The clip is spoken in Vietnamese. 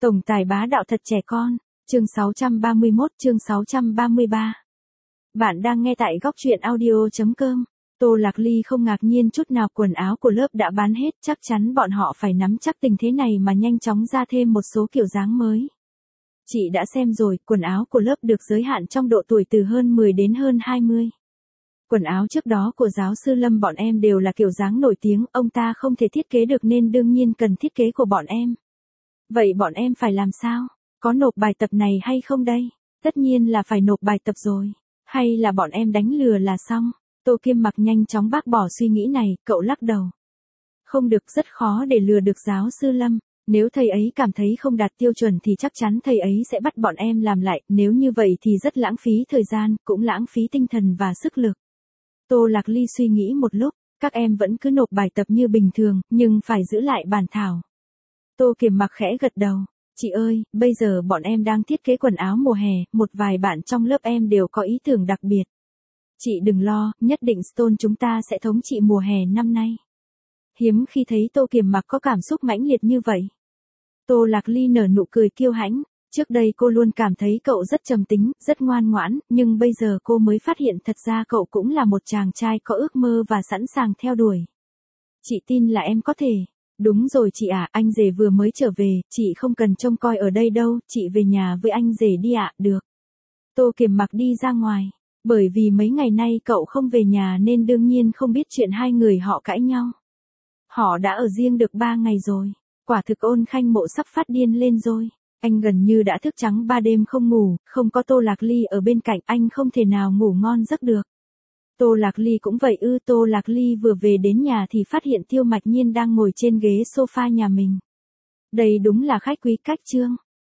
Tổng tài bá đạo thật trẻ con. Chương 631, chương 633. Bạn đang nghe tại góc truyện audio.com. Tô Lạc Ly không ngạc nhiên chút nào, quần áo của lớp đã bán hết, chắc chắn bọn họ phải nắm chắc tình thế này mà nhanh chóng ra thêm một số kiểu dáng mới. Chị đã xem rồi, quần áo của lớp được giới hạn trong độ tuổi từ hơn 10 đến hơn 20. Quần áo trước đó của giáo sư Lâm bọn em đều là kiểu dáng nổi tiếng, ông ta không thể thiết kế được nên đương nhiên cần thiết kế của bọn em. Vậy bọn em phải làm sao? Có nộp bài tập này hay không đây? Tất nhiên là phải nộp bài tập rồi. Hay là bọn em đánh lừa là xong? Tô Kiêm Mặc nhanh chóng bác bỏ suy nghĩ này, cậu lắc đầu. Không được, rất khó để lừa được giáo sư Lâm. Nếu thầy ấy cảm thấy không đạt tiêu chuẩn thì chắc chắn thầy ấy sẽ bắt bọn em làm lại, nếu như vậy thì rất lãng phí thời gian, cũng lãng phí tinh thần và sức lực. Tô Lạc Ly suy nghĩ một lúc, các em vẫn cứ nộp bài tập như bình thường, nhưng phải giữ lại bản thảo. Tô Kiềm Mặc khẽ gật đầu. Chị ơi, bây giờ bọn em đang thiết kế quần áo mùa hè, một vài bạn trong lớp em đều có ý tưởng đặc biệt. Chị đừng lo, nhất định Stone chúng ta sẽ thống trị mùa hè năm nay. Hiếm khi thấy Tô Kiềm Mặc có cảm xúc mãnh liệt như vậy. Tô Lạc Ly nở nụ cười kiêu hãnh. Trước đây cô luôn cảm thấy cậu rất trầm tính, rất ngoan ngoãn, nhưng bây giờ cô mới phát hiện thật ra cậu cũng là một chàng trai có ước mơ và sẵn sàng theo đuổi. Chị tin là em có thể. Đúng rồi chị ạ, anh rể vừa mới trở về, chị không cần trông coi ở đây đâu, chị về nhà với anh rể đi ạ, được. Tô Kiềm Mặc đi ra ngoài, bởi vì mấy ngày nay cậu không về nhà nên đương nhiên không biết chuyện hai người họ cãi nhau. Họ đã ở riêng được 3 ngày rồi, quả thực Ôn Khanh Mộ sắp phát điên lên rồi. Anh gần như đã thức trắng 3 đêm không ngủ, không có Tô Lạc Ly ở bên cạnh anh không thể nào ngủ ngon giấc được. Tô Lạc Ly cũng vậy ư. Tô Lạc Ly vừa về đến nhà thì phát hiện Tiêu Mạch Nhiên đang ngồi trên ghế sofa nhà mình. Đây đúng là khách quý cách trương.